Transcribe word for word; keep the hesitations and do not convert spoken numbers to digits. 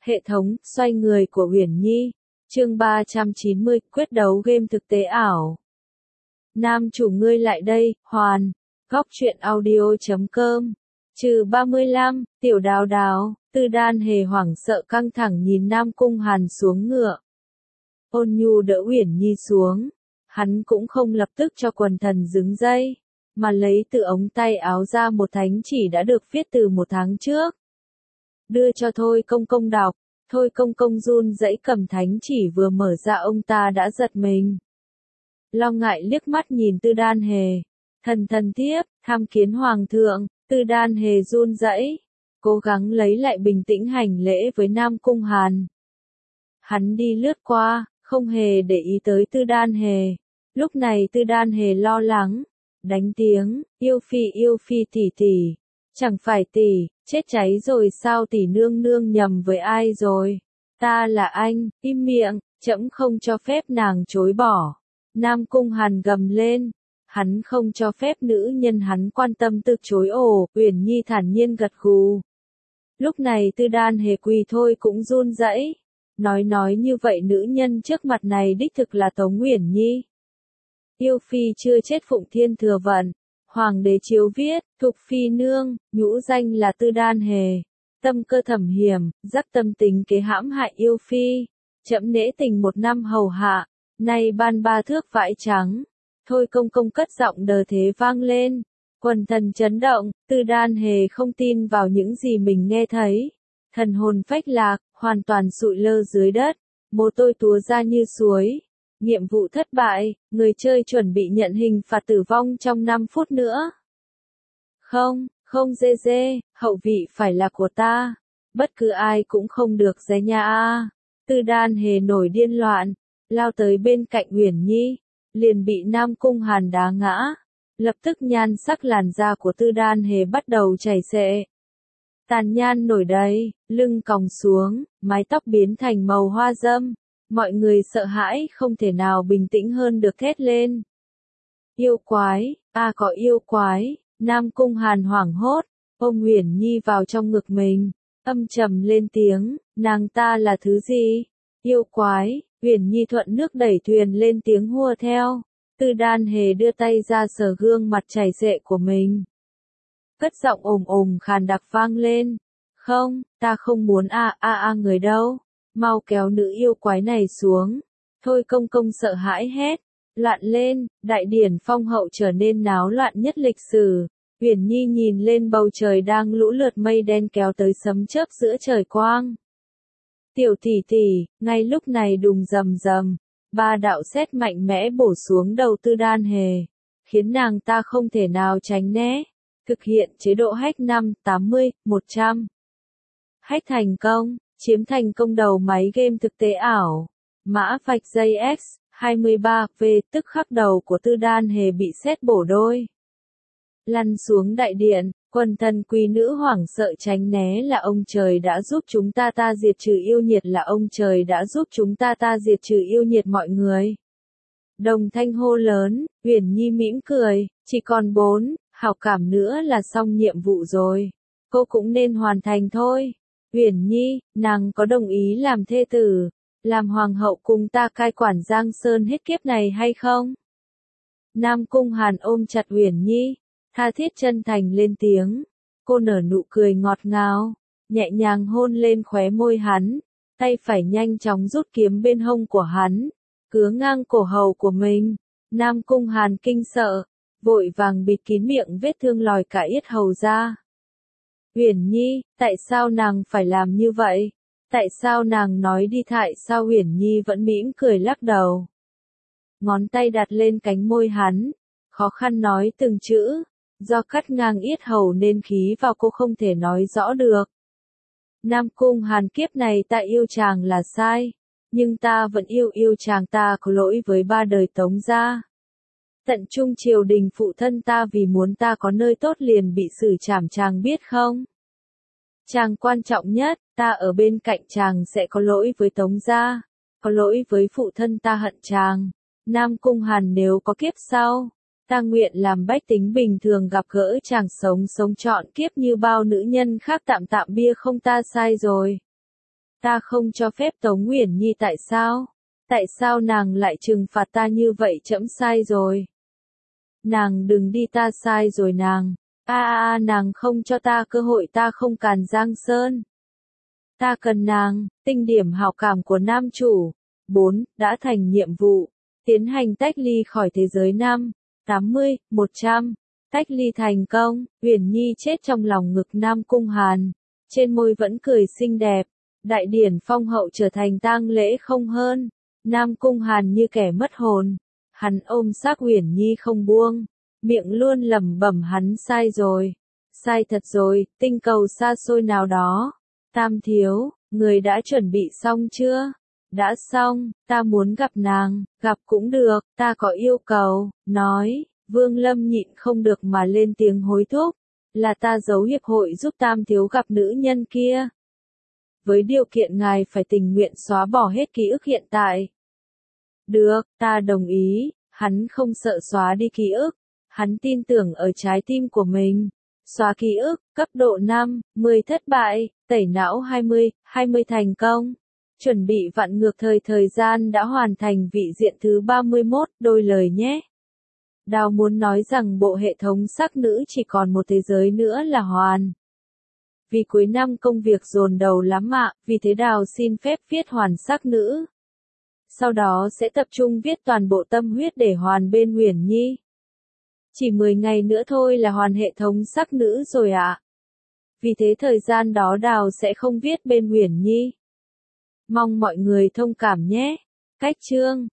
Hệ thống, xoay người của Uyển Nhi. Chương ba trăm chín mươi, quyết đấu game thực tế ảo. Nam chủ ngươi lại đây, hoàn. Góc truyện audio chấm com. Trừ ba mươi lăm, tiểu đào đào, Tư Đan Hề hoảng sợ căng thẳng nhìn Nam Cung Hàn xuống ngựa. Ôn Nhu đỡ Uyển Nhi xuống. Hắn cũng không lập tức cho quần thần dứng dây, mà lấy từ ống tay áo ra một thánh chỉ đã được viết từ một tháng trước. Đưa cho Thôi Công Công đọc. Thôi Công Công run rẩy cầm thánh chỉ vừa mở ra ông ta đã giật mình. Lo ngại liếc mắt nhìn Tư Đan Hề. Thần thần thiếp, tham kiến hoàng thượng. Tư Đan Hề run rẩy, cố gắng lấy lại bình tĩnh hành lễ với Nam Cung Hàn. Hắn đi lướt qua, không hề để ý tới Tư Đan Hề. Lúc này Tư Đan Hề lo lắng, đánh tiếng, yêu phi yêu phi tỷ tỷ, chẳng phải tỷ, chết cháy rồi sao tỷ nương nương nhầm với ai rồi? Ta là anh, im miệng, trẫm không cho phép nàng chối bỏ. Nam Cung Hàn gầm lên, hắn không cho phép nữ nhân hắn quan tâm từ chối. Ồ, Uyển Nhi thản nhiên gật gù. Lúc này Tư Đan Hề quỳ thôi cũng run rẩy, nói nói như vậy nữ nhân trước mặt này đích thực là Tống Uyển Nhi. Yêu phi chưa chết Phụng Thiên Thừa Vận, Hoàng đế chiếu viết, Thục phi nương, nhũ danh là Tư Đan Hề, tâm cơ thầm hiểm, dắc tâm tính kế hãm hại yêu phi, trẫm nể tình một năm hầu hạ, nay ban ba thước vải trắng. Thôi Công Công cất giọng đờ thế vang lên, quần thần chấn động. Tư Đan Hề không tin vào những gì mình nghe thấy, thần hồn phách lạc, hoàn toàn sụi lơ dưới đất, mồ hôi túa ra như suối. Nhiệm vụ thất bại, người chơi chuẩn bị nhận hình phạt tử vong trong năm phút nữa. Không, không dê dê, hậu vị phải là của ta. Bất cứ ai cũng không được dè nha a. Tư Đan Hề nổi điên loạn, lao tới bên cạnh Uyển Nhi, liền bị Nam Cung Hàn đá ngã. Lập tức nhan sắc làn da của Tư Đan Hề bắt đầu chảy xệ. Tàn nhan nổi đầy, lưng còng xuống, mái tóc biến thành màu hoa dâm. Mọi người sợ hãi không thể nào bình tĩnh hơn được thét lên. Yêu quái, a à có yêu quái. Nam Cung Hàn hoảng hốt, ôm Uyển Nhi vào trong ngực mình, âm trầm lên tiếng, nàng ta là thứ gì? Yêu quái. Uyển Nhi thuận nước đẩy thuyền lên tiếng hua theo. Tư Đan Hề đưa tay ra sờ gương mặt chảy xệ của mình. Cất giọng ồm ồm khàn đặc vang lên. Không, ta không muốn a a a người đâu. Mau kéo nữ yêu quái này xuống. Thôi Công Công sợ hãi hét. Loạn lên, đại điển phong hậu trở nên náo loạn nhất lịch sử. Uyển Nhi nhìn lên bầu trời đang lũ lượt mây đen kéo tới sấm chớp giữa trời quang. Tiểu tỷ tỷ, ngay lúc này đùng rầm rầm, ba đạo sét mạnh mẽ bổ xuống đầu Tư Đan Hề, khiến nàng ta không thể nào tránh né. Thực hiện chế độ hack năm, tám mươi, một trăm. Hack thành công, chiếm thành công đầu máy game thực tế ảo. Mã vạch J X, hai mươi ba V, tức khắc đầu của Tư Đan Hề bị sét bổ đôi. Lăn xuống đại điện, quần thần quý nữ hoảng sợ tránh né. Là ông trời đã giúp chúng ta ta diệt trừ yêu nhiệt, là ông trời đã giúp chúng ta ta diệt trừ yêu nhiệt mọi người. Đồng thanh hô lớn. Uyển Nhi mỉm cười, chỉ còn bốn, hảo cảm nữa là xong nhiệm vụ rồi. Cô cũng nên hoàn thành thôi. Uyển Nhi, nàng có đồng ý làm thê tử, làm hoàng hậu cùng ta cai quản Giang Sơn hết kiếp này hay không? Nam Cung Hàn ôm chặt Uyển Nhi, tha thiết chân thành lên tiếng. Cô nở nụ cười ngọt ngào, nhẹ nhàng hôn lên khóe môi hắn, tay phải nhanh chóng rút kiếm bên hông của hắn, cứa ngang cổ hầu của mình. Nam Cung Hàn kinh sợ, vội vàng bịt kín miệng vết thương lòi cả yết hầu ra. Uyển Nhi, tại sao nàng phải làm như vậy? Tại sao nàng nói đi? Tại sao? Uyển Nhi vẫn mỉm cười lắc đầu. Ngón tay đặt lên cánh môi hắn, khó khăn nói từng chữ. Do cắt ngang yết hầu nên khí vào cô không thể nói rõ được. Nam Cung Hàn, kiếp này ta yêu chàng là sai, nhưng ta vẫn yêu yêu chàng. Ta có lỗi với ba đời Tống gia. Tận trung triều đình phụ thân ta vì muốn ta có nơi tốt liền bị xử trảm, chàng biết không? Chàng quan trọng nhất, ta ở bên cạnh chàng sẽ có lỗi với Tống gia, có lỗi với phụ thân ta hận chàng. Nam Cung Hàn, nếu có kiếp sau, ta nguyện làm bách tính bình thường gặp gỡ chàng, sống sống trọn kiếp như bao nữ nhân khác. Tạm tạm bia không, ta sai rồi. Ta không cho phép Tống Uyển Nhi tại sao? Tại sao nàng lại trừng phạt ta như vậy, trẫm sai rồi. Nàng đừng đi, ta sai rồi nàng. A a a nàng không cho ta cơ hội, ta không càn Giang Sơn. Ta cần nàng, tinh điểm hảo cảm của nam chủ. bốn. Đã thành nhiệm vụ. Tiến hành tách ly khỏi thế giới năm, tám mươi, một trăm. Tách ly thành công, Uyển Nhi chết trong lòng ngực Nam Cung Hàn. Trên môi vẫn cười xinh đẹp. Đại điển phong hậu trở thành tang lễ không hơn. Nam Cung Hàn như kẻ mất hồn. Hắn ôm xác Uyển Nhi không buông. Miệng luôn lẩm bẩm hắn sai rồi. Sai thật rồi, tinh cầu xa xôi nào đó. Tam thiếu, người đã chuẩn bị xong chưa? Đã xong, ta muốn gặp nàng, gặp cũng được, ta có yêu cầu, nói, Vương Lâm nhịn không được mà lên tiếng hối thúc, là ta giấu hiệp hội giúp Tam thiếu gặp nữ nhân kia. Với điều kiện ngài phải tình nguyện xóa bỏ hết ký ức hiện tại. Được, ta đồng ý, hắn không sợ xóa đi ký ức, hắn tin tưởng ở trái tim của mình. Xóa ký ức, cấp độ năm, mười thất bại, tẩy não hai mươi, hai mươi thành công. Chuẩn bị vặn ngược thời thời gian đã hoàn thành vị diện thứ ba mươi mốt, đôi lời nhé. Đào muốn nói rằng bộ hệ thống sắc nữ chỉ còn một thế giới nữa là hoàn. Vì cuối năm công việc dồn đầu lắm ạ, vì thế Đào xin phép viết hoàn sắc nữ. Sau đó sẽ tập trung viết toàn bộ tâm huyết để hoàn bên Uyển Nhi. Chỉ mười ngày nữa thôi là hoàn hệ thống sắc nữ rồi ạ. Vì thế thời gian đó Đào sẽ không viết bên Uyển Nhi. Mong mọi người thông cảm nhé. Cách chương